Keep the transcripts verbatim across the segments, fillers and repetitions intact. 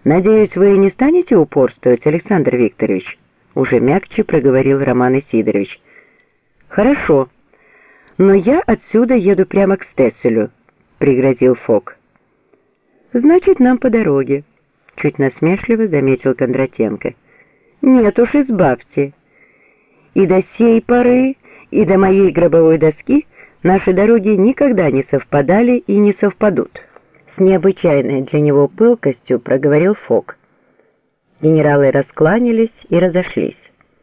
«Надеюсь, вы не станете упорствовать, Александр Викторович?» — уже мягче проговорил Роман Исидорович. «Хорошо, но я отсюда еду прямо к Стесселю», — пригрозил Фок. «Значит, нам по дороге», — чуть насмешливо заметил Кондратенко. «Нет уж, избавьте. И до сей поры, и до моей гробовой доски наши дороги никогда не совпадали и не совпадут». С необычайной для него пылкостью проговорил Фок. Генералы раскланялись и разошлись.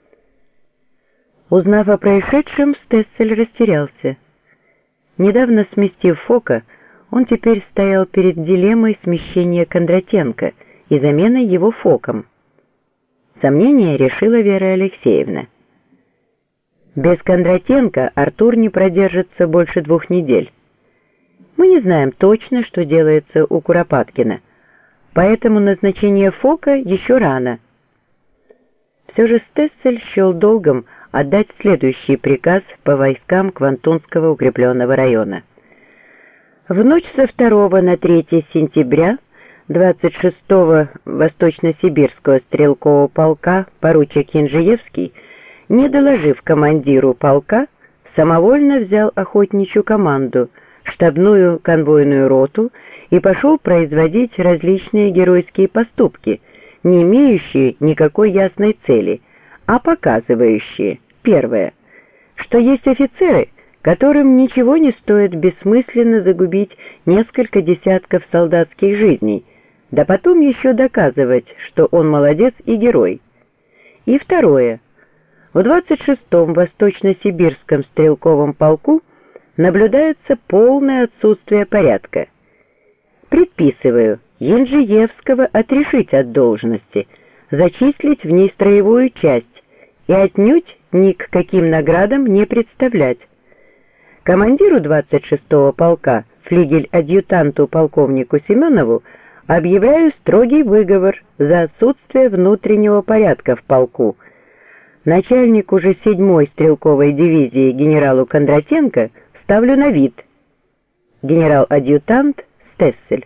Узнав о происшедшем, Стессель растерялся. Недавно сместив Фока, он теперь стоял перед дилеммой смещения Кондратенко и замены его Фоком. Сомнение решила Вера Алексеевна. Без Кондратенко Артур не продержится больше двух недель. Мы не знаем точно, что делается у Куропаткина, поэтому назначение Фока еще рано. Все же Стессель счел долгом отдать следующий приказ по войскам Квантунского укрепленного района. В ночь со второго на третье сентября двадцать шестого Восточно-Сибирского стрелкового полка поручик Янжиевский, не доложив командиру полка, самовольно взял охотничью команду, штабную конвойную роту и пошел производить различные геройские поступки, не имеющие никакой ясной цели, а показывающие, первое, что есть офицеры, которым ничего не стоит бессмысленно загубить несколько десятков солдатских жизней, да потом еще доказывать, что он молодец и герой. И второе, в двадцать шестом Восточно-Сибирском стрелковом полку наблюдается полное отсутствие порядка. Предписываю Янжиевского отрешить от должности, зачислить в ней строевую часть и отнюдь ни к каким наградам не представлять. Командиру двадцать шестого полка, флигель-адъютанту полковнику Семенову, объявляю строгий выговор за отсутствие внутреннего порядка в полку. Начальнику же седьмой стрелковой дивизии генералу Кондратенко ставлю на вид. Генерал-адъютант Стессель.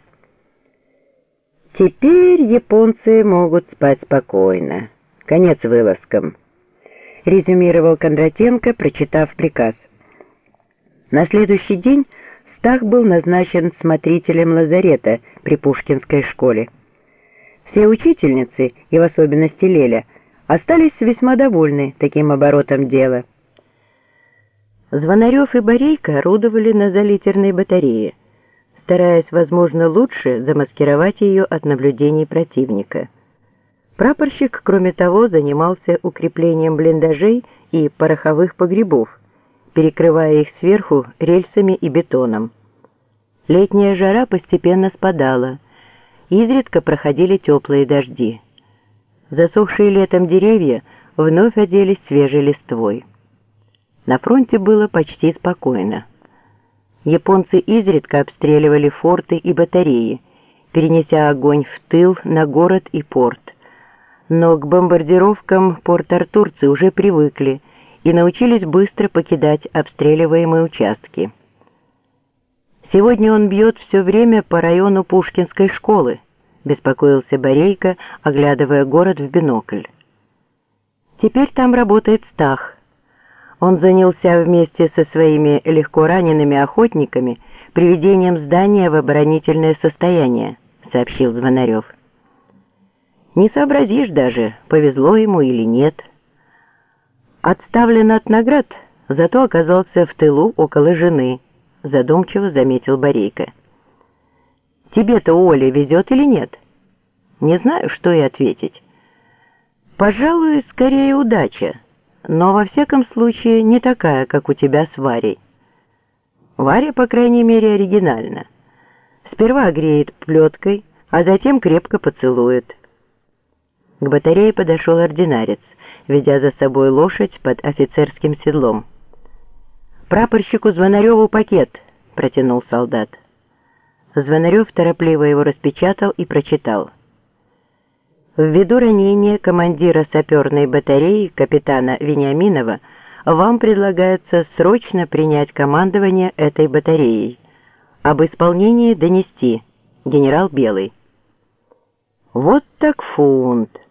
Теперь японцы могут спать спокойно. Конец вылазкам, резюмировал Кондратенко, прочитав приказ. На следующий день Стах был назначен смотрителем лазарета при Пушкинской школе. Все учительницы, и в особенности Леля, остались весьма довольны таким оборотом дела. Звонарев и Борейко орудовали на залитерной батарее, стараясь, возможно, лучше замаскировать ее от наблюдений противника. Прапорщик, кроме того, занимался укреплением блиндажей и пороховых погребов, перекрывая их сверху рельсами и бетоном. Летняя жара постепенно спадала, изредка проходили теплые дожди. Засохшие летом деревья вновь оделись свежей листвой. На фронте было почти спокойно. Японцы изредка обстреливали форты и батареи, перенеся огонь в тыл на город и порт. Но к бомбардировкам порт-артурцы уже привыкли и научились быстро покидать обстреливаемые участки. «Сегодня он бьет все время по району Пушкинской школы», — беспокоился Борейко, оглядывая город в бинокль. «Теперь там работает Стах. Он занялся вместе со своими легко ранеными охотниками приведением здания в оборонительное состояние», — сообщил Звонарев. «Не сообразишь даже, повезло ему или нет. Отставлен от наград, зато оказался в тылу около жены», — задумчиво заметил Борейко. «Тебе-то, Оля, везет или нет?» «Не знаю, что и ответить. Пожалуй, скорее удача, но во всяком случае не такая, как у тебя с Варей. Варя, по крайней мере, оригинальна. Сперва греет плеткой, а затем крепко поцелует». К батарее подошел ординарец, ведя за собой лошадь под офицерским седлом. «Прапорщику Звонареву пакет», — протянул солдат. Звонарев торопливо его распечатал и прочитал. «Ввиду ранения командира саперной батареи капитана Вениаминова вам предлагается срочно принять командование этой батареей. Об исполнении донести. Генерал Белый». Вот так фунт!